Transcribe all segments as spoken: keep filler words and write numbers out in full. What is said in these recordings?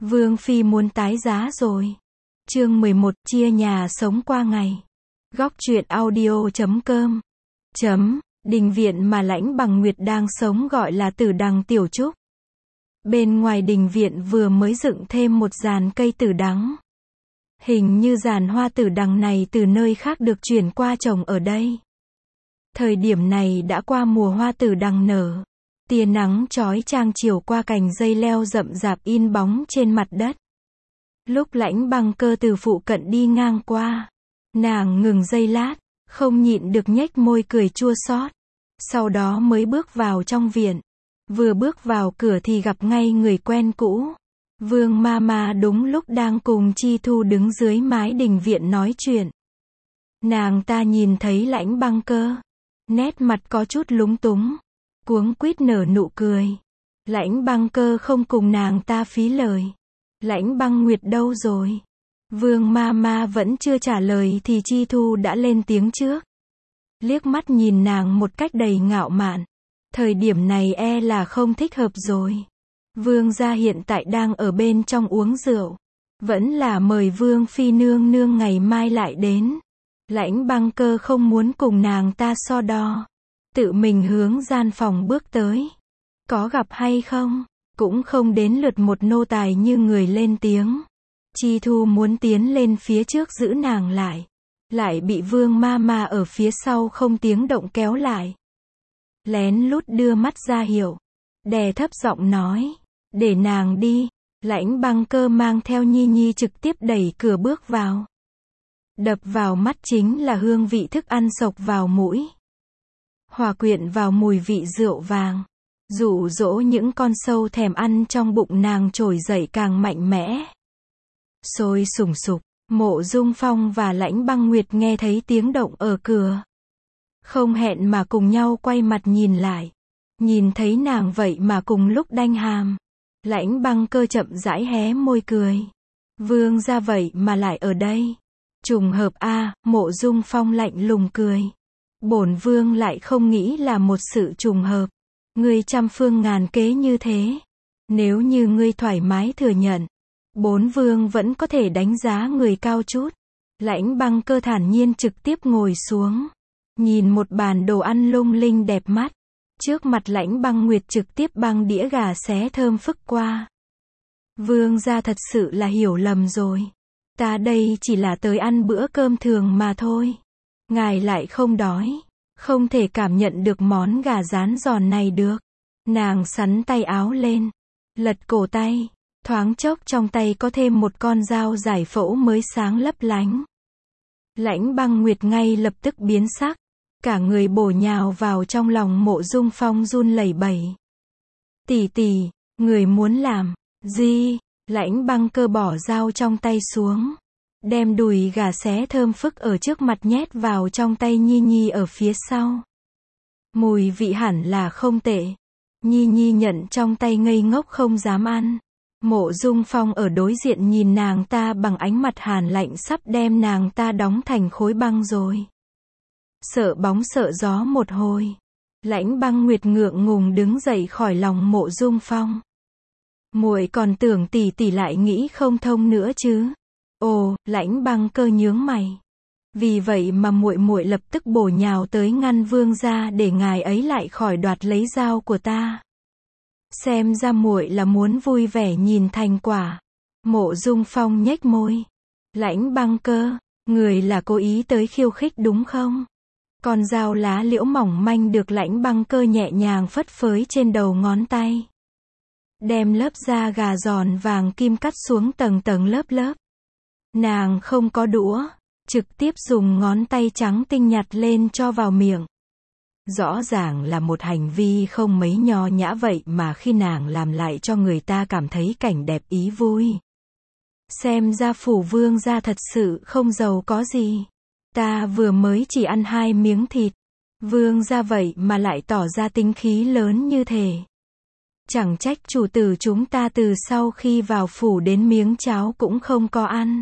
Vương Phi muốn tái giá rồi. Chương mười một, chia nhà sống qua ngày. Góc truyện audio chấm com. Chấm, đình viện mà Lãnh Bằng Nguyệt đang sống gọi là Tử Đằng Tiểu Trúc. Bên ngoài đình viện vừa mới dựng thêm một giàn cây tử đắng. Hình như giàn hoa tử đằng này từ nơi khác được chuyển qua trồng ở đây. Thời điểm này đã qua mùa hoa tử đằng nở. Tia nắng chói chang chiếu qua cành dây leo rậm rạp in bóng trên mặt đất. Lúc Lãnh Băng Cơ từ phụ cận đi ngang qua, nàng ngừng giây lát, không nhịn được nhếch môi cười chua xót. Sau đó mới bước vào trong viện. Vừa bước vào cửa thì gặp ngay người quen cũ. Vương ma ma đúng lúc đang cùng Chi Thu đứng dưới mái đình viện nói chuyện. Nàng ta nhìn thấy Lãnh Băng Cơ, nét mặt có chút lúng túng, cuống quýt nở nụ cười. Lãnh Băng Cơ không cùng nàng ta phí lời. Lãnh Băng Nguyệt đâu rồi? Vương ma ma vẫn chưa trả lời thì Chi Thu đã lên tiếng trước. Liếc mắt nhìn nàng một cách đầy ngạo mạn. Thời điểm này e là không thích hợp rồi. Vương gia hiện tại đang ở bên trong uống rượu. Vẫn là mời Vương Phi nương nương ngày mai lại đến. Lãnh Băng Cơ không muốn cùng nàng ta so đo. Tự mình hướng gian phòng bước tới. Có gặp hay không? Cũng không đến lượt một nô tài như người lên tiếng. Chi Thu muốn tiến lên phía trước giữ nàng lại. Lại bị Vương ma ma ở phía sau không tiếng động kéo lại. Lén lút đưa mắt ra hiệu. Đè thấp giọng nói. Để nàng đi. Lãnh Băng Cơ mang theo Nhi Nhi trực tiếp đẩy cửa bước vào. Đập vào mắt chính là hương vị thức ăn sộc vào mũi. Hòa quyện vào mùi vị rượu vàng. Dụ dỗ những con sâu thèm ăn trong bụng nàng trồi dậy càng mạnh mẽ. Sôi sùng sục, Mộ Dung Phong và Lãnh Băng Nguyệt nghe thấy tiếng động ở cửa. Không hẹn mà cùng nhau quay mặt nhìn lại. Nhìn thấy nàng vậy mà cùng lúc đanh hàm. Lãnh Băng Cơ chậm rãi hé môi cười. Vương gia vậy mà lại ở đây. Trùng hợp a, à, Mộ Dung Phong lạnh lùng cười. Bổn vương lại không nghĩ là một sự trùng hợp. Ngươi trăm phương ngàn kế như thế. Nếu như ngươi thoải mái thừa nhận, bốn vương vẫn có thể đánh giá người cao chút. Lãnh Băng Cơ thản nhiên trực tiếp ngồi xuống. Nhìn một bàn đồ ăn lung linh đẹp mắt. Trước mặt Lãnh Băng Nguyệt trực tiếp băng đĩa gà xé thơm phức qua. Vương gia thật sự là hiểu lầm rồi. Ta đây chỉ là tới ăn bữa cơm thường mà thôi. Ngài lại không đói. Không thể cảm nhận được món gà rán giòn này được. Nàng xắn tay áo lên. Lật cổ tay. Thoáng chốc trong tay có thêm một con dao giải phẫu mới sáng lấp lánh. Lãnh Băng Nguyệt ngay lập tức biến sắc. Cả người bổ nhào vào trong lòng Mộ Dung Phong run lẩy bẩy. Tỷ tỷ, người muốn làm gì? Lãnh Băng Cơ bỏ dao trong tay xuống. Đem đùi gà xé thơm phức ở trước mặt nhét vào trong tay Nhi Nhi ở phía sau. Mùi vị hẳn là không tệ. Nhi Nhi nhận trong tay ngây ngốc không dám ăn. Mộ Dung Phong ở đối diện nhìn nàng ta bằng ánh mặt hàn lạnh sắp đem nàng ta đóng thành khối băng rồi. Sợ bóng sợ gió một hồi. Lãnh Băng Nguyệt ngượng ngùng đứng dậy khỏi lòng Mộ Dung Phong. Muội còn tưởng tỷ tỷ lại nghĩ không thông nữa chứ. Ồ, Lãnh Băng Cơ nhướng mày. Vì vậy mà muội muội lập tức bổ nhào tới ngăn vương gia để ngài ấy lại khỏi đoạt lấy dao của ta. Xem ra muội là muốn vui vẻ nhìn thành quả. Mộ Dung Phong nhếch môi. Lãnh Băng Cơ, người là cố ý tới khiêu khích đúng không? Con dao lá liễu mỏng manh được Lãnh Băng Cơ nhẹ nhàng phất phới trên đầu ngón tay. Đem lớp da gà giòn vàng kim cắt xuống tầng tầng lớp lớp. Nàng không có đũa, trực tiếp dùng ngón tay trắng tinh nhặt lên cho vào miệng. Rõ ràng là một hành vi không mấy nho nhã vậy mà khi nàng làm lại cho người ta cảm thấy cảnh đẹp ý vui. Xem ra phủ vương gia thật sự không giàu có gì. Ta vừa mới chỉ ăn hai miếng thịt. Vương gia vậy mà lại tỏ ra tính khí lớn như thế. Chẳng trách chủ tử chúng ta từ sau khi vào phủ đến miếng cháo cũng không có ăn.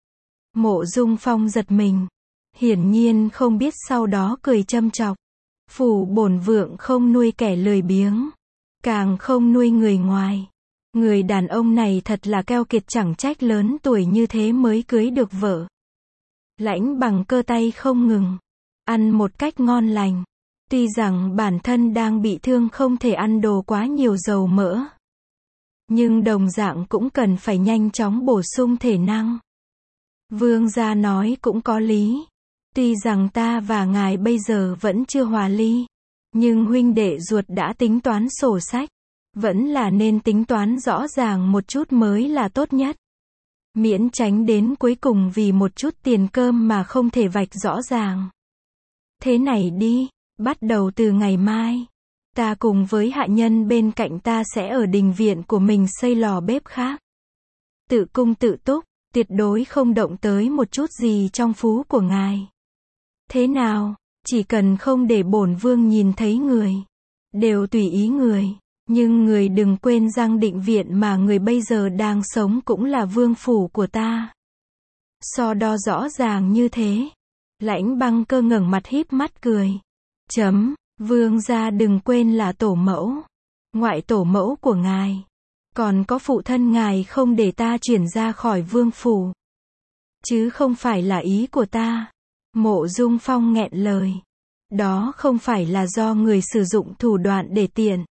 Mộ Dung Phong giật mình. Hiển nhiên không biết sau đó cười châm chọc. Phủ bổn vượng không nuôi kẻ lười biếng. Càng không nuôi người ngoài. Người đàn ông này thật là keo kiệt, chẳng trách lớn tuổi như thế mới cưới được vợ. Lãnh Bằng Cơ tay không ngừng ăn một cách ngon lành. Tuy rằng bản thân đang bị thương không thể ăn đồ quá nhiều dầu mỡ, nhưng đồng dạng cũng cần phải nhanh chóng bổ sung thể năng. Vương gia nói cũng có lý. Tuy rằng ta và ngài bây giờ vẫn chưa hòa ly, nhưng huynh đệ ruột đã tính toán sổ sách. Vẫn là nên tính toán rõ ràng một chút mới là tốt nhất. Miễn tránh đến cuối cùng vì một chút tiền cơm mà không thể vạch rõ ràng. Thế này đi, bắt đầu từ ngày mai, ta cùng với hạ nhân bên cạnh ta sẽ ở đình viện của mình xây lò bếp khác. Tự cung tự túc, tuyệt đối không động tới một chút gì trong phú của ngài. Thế nào, chỉ cần không để bổn vương nhìn thấy người, đều tùy ý người. Nhưng người đừng quên rằng định viện mà người bây giờ đang sống cũng là vương phủ của ta. So đo rõ ràng như thế. Lãnh Băng Cơ ngẩng mặt híp mắt cười. Chấm, vương gia đừng quên là tổ mẫu, ngoại tổ mẫu của ngài. Còn có phụ thân ngài không để ta chuyển ra khỏi vương phủ. Chứ không phải là ý của ta. Mộ Dung Phong nghẹn lời. Đó không phải là do người sử dụng thủ đoạn để tiện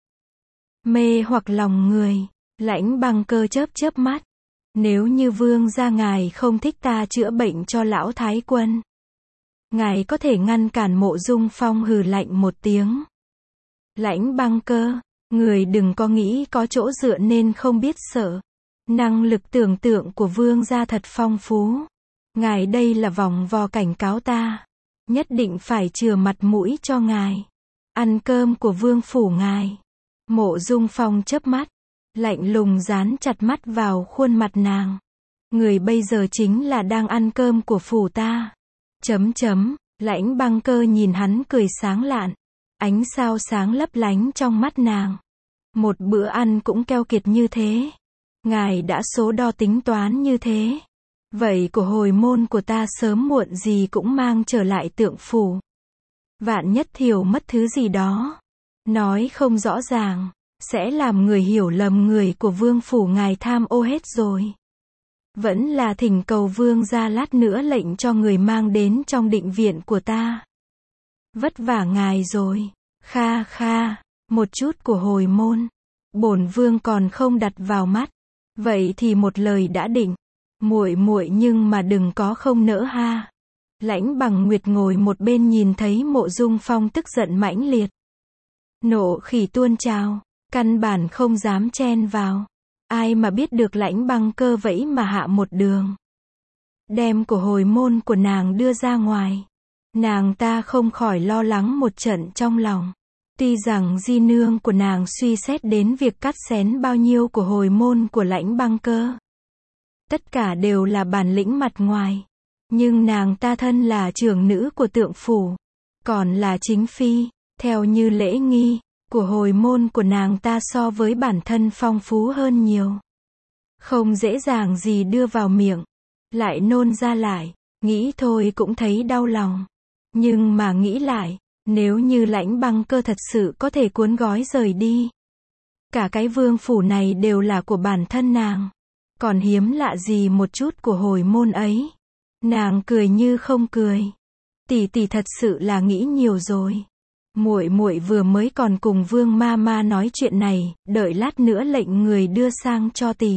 mê hoặc lòng người. Lãnh Băng Cơ chớp chớp mắt. Nếu như vương gia ngài không thích ta chữa bệnh cho lão thái quân, ngài có thể ngăn cản. Mộ Dung Phong hừ lạnh một tiếng. Lãnh Băng Cơ, người đừng có nghĩ có chỗ dựa nên không biết sợ. Năng lực tưởng tượng của vương gia thật phong phú. Ngài đây là vòng vo cảnh cáo ta. Nhất định phải chừa mặt mũi cho ngài. Ăn cơm của vương phủ ngài. Mộ Dung Phong chớp mắt, lạnh lùng dán chặt mắt vào khuôn mặt nàng. Người bây giờ chính là đang ăn cơm của phủ ta. Chấm chấm, Lãnh Băng Cơ nhìn hắn cười sáng lạn. Ánh sao sáng lấp lánh trong mắt nàng. Một bữa ăn cũng keo kiệt như thế. Ngài đã số đo tính toán như thế. Vậy của hồi môn của ta sớm muộn gì cũng mang trở lại Tượng phủ. Vạn nhất thiểu mất thứ gì đó, nói không rõ ràng, sẽ làm người hiểu lầm người của vương phủ ngài tham ô hết rồi. Vẫn là thỉnh cầu vương gia lát nữa lệnh cho người mang đến trong định viện của ta. Vất vả ngài rồi. Kha kha, một chút của hồi môn, bổn vương còn không đặt vào mắt. Vậy thì một lời đã định. Muội muội nhưng mà đừng có không nỡ ha. Lãnh Bằng Nguyệt ngồi một bên nhìn thấy Mộ Dung Phong tức giận mãnh liệt. Nộ khỉ tuôn trào, căn bản không dám chen vào. Ai mà biết được Lãnh Băng Cơ vẫy mà hạ một đường. Đem của hồi môn của nàng đưa ra ngoài. Nàng ta không khỏi lo lắng một trận trong lòng. Tuy rằng di nương của nàng suy xét đến việc cắt xén bao nhiêu của hồi môn của Lãnh Băng Cơ. Tất cả đều là bản lĩnh mặt ngoài. Nhưng nàng ta thân là trưởng nữ của Tượng phủ. Còn là chính phi, theo như lễ nghi, của hồi môn của nàng ta so với bản thân phong phú hơn nhiều. Không dễ dàng gì đưa vào miệng. Lại nôn ra lại, nghĩ thôi cũng thấy đau lòng. Nhưng mà nghĩ lại, nếu như Lãnh Băng Cơ thật sự có thể cuốn gói rời đi. Cả cái vương phủ này đều là của bản thân nàng. Còn hiếm lạ gì một chút của hồi môn ấy. Nàng cười như không cười. Tỷ tỷ thật sự là nghĩ nhiều rồi. Muội muội vừa mới còn cùng Vương ma ma nói chuyện này, đợi lát nữa lệnh người đưa sang cho tỷ.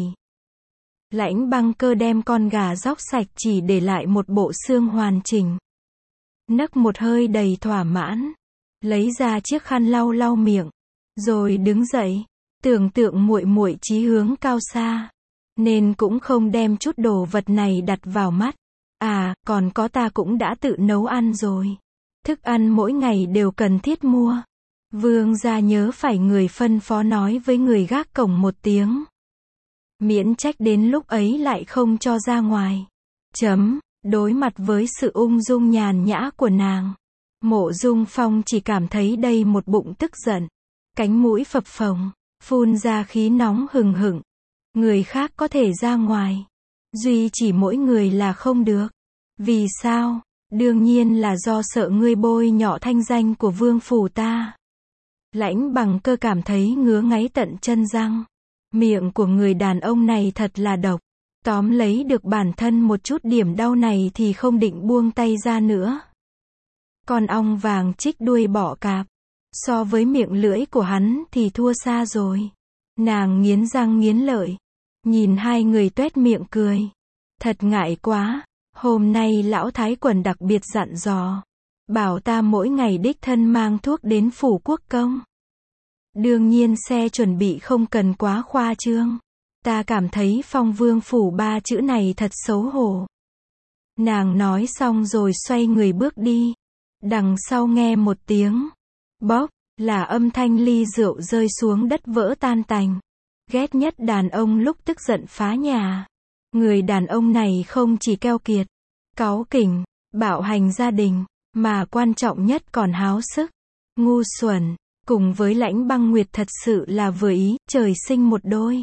Lãnh Băng Cơ đem con gà róc sạch chỉ để lại một bộ xương hoàn chỉnh. Nấc một hơi đầy thỏa mãn, lấy ra chiếc khăn lau lau miệng, rồi đứng dậy. Tưởng tượng muội muội chí hướng cao xa, nên cũng không đem chút đồ vật này đặt vào mắt. À, còn có ta cũng đã tự nấu ăn rồi. Thức ăn mỗi ngày đều cần thiết mua. Vương gia nhớ phải người phân phó nói với người gác cổng một tiếng. Miễn trách đến lúc ấy lại không cho ra ngoài. Chấm, đối mặt với sự ung dung nhàn nhã của nàng. Mộ Dung Phong chỉ cảm thấy đây một bụng tức giận. Cánh mũi phập phồng, phun ra khí nóng hừng hực. Người khác có thể ra ngoài. Duy chỉ mỗi người là không được. Vì sao? Đương nhiên là do sợ ngươi bôi nhọ thanh danh của vương phủ ta. Lãnh Bằng Cơ cảm thấy ngứa ngáy tận chân răng. Miệng của người đàn ông này thật là độc. Tóm lấy được bản thân một chút điểm đau này thì không định buông tay ra nữa. Con ong vàng chích đuôi bọ cạp. So với miệng lưỡi của hắn thì thua xa rồi. Nàng nghiến răng nghiến lợi. Nhìn hai người tuét miệng cười. Thật ngại quá. Hôm nay lão thái quần đặc biệt dặn dò. Bảo ta mỗi ngày đích thân mang thuốc đến phủ quốc công. Đương nhiên xe chuẩn bị không cần quá khoa trương. Ta cảm thấy phong vương phủ ba chữ này thật xấu hổ. Nàng nói xong rồi xoay người bước đi. Đằng sau nghe một tiếng bóp, là âm thanh ly rượu rơi xuống đất vỡ tan tành. Ghét nhất đàn ông lúc tức giận phá nhà. Người đàn ông này không chỉ keo kiệt, cáu kỉnh, bạo hành gia đình, mà quan trọng nhất còn háo sức, ngu xuẩn, cùng với Lãnh Băng Nguyệt thật sự là vừa ý, trời sinh một đôi.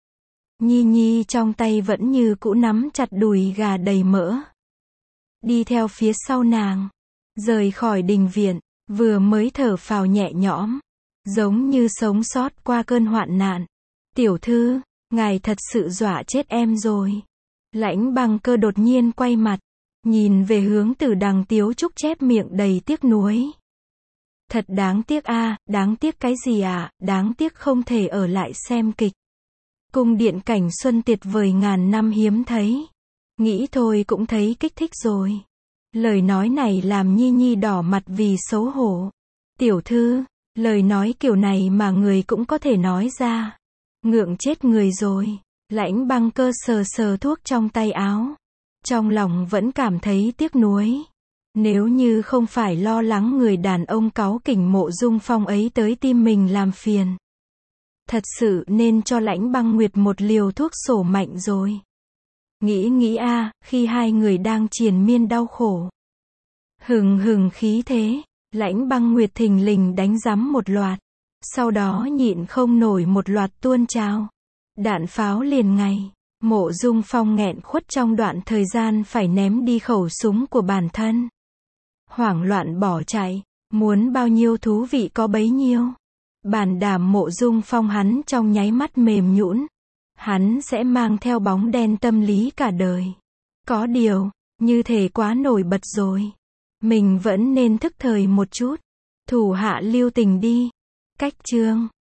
Nhi Nhi trong tay vẫn như cũ nắm chặt đùi gà đầy mỡ. Đi theo phía sau nàng, rời khỏi đình viện, vừa mới thở phào nhẹ nhõm, giống như sống sót qua cơn hoạn nạn. Tiểu thư, ngài thật sự dọa chết em rồi. Lãnh Băng Cơ đột nhiên quay mặt, nhìn về hướng Tử Đằng Tiếu Trúc chép miệng đầy tiếc nuối. Thật đáng tiếc a, à, đáng tiếc cái gì ạ, à? Đáng tiếc không thể ở lại xem kịch. Cung điện cảnh xuân tuyệt vời ngàn năm hiếm thấy. Nghĩ thôi cũng thấy kích thích rồi. Lời nói này làm Nhi Nhi đỏ mặt vì xấu hổ. Tiểu thư, lời nói kiểu này mà người cũng có thể nói ra. Ngượng chết người rồi. Lãnh Băng Cơ sờ sờ thuốc trong tay áo. Trong lòng vẫn cảm thấy tiếc nuối. Nếu như không phải lo lắng người đàn ông cáu kỉnh Mộ Dung Phong ấy tới tim mình làm phiền. Thật sự nên cho Lãnh Băng Nguyệt một liều thuốc sổ mạnh rồi. Nghĩ nghĩ a, à, khi hai người đang triền miên đau khổ. Hừng hừng khí thế, Lãnh Băng Nguyệt thình lình đánh giấm một loạt. Sau đó nhịn không nổi một loạt tuôn trào. Đạn pháo liền ngày. Mộ Dung Phong nghẹn khuất trong đoạn thời gian phải ném đi khẩu súng của bản thân. Hoảng loạn bỏ chạy, muốn bao nhiêu thú vị có bấy nhiêu. Bản đảm Mộ Dung Phong hắn trong nháy mắt mềm nhũn. Hắn sẽ mang theo bóng đen tâm lý cả đời. Có điều, như thể quá nổi bật rồi. Mình vẫn nên thức thời một chút. Thủ hạ lưu tình đi. Cách chương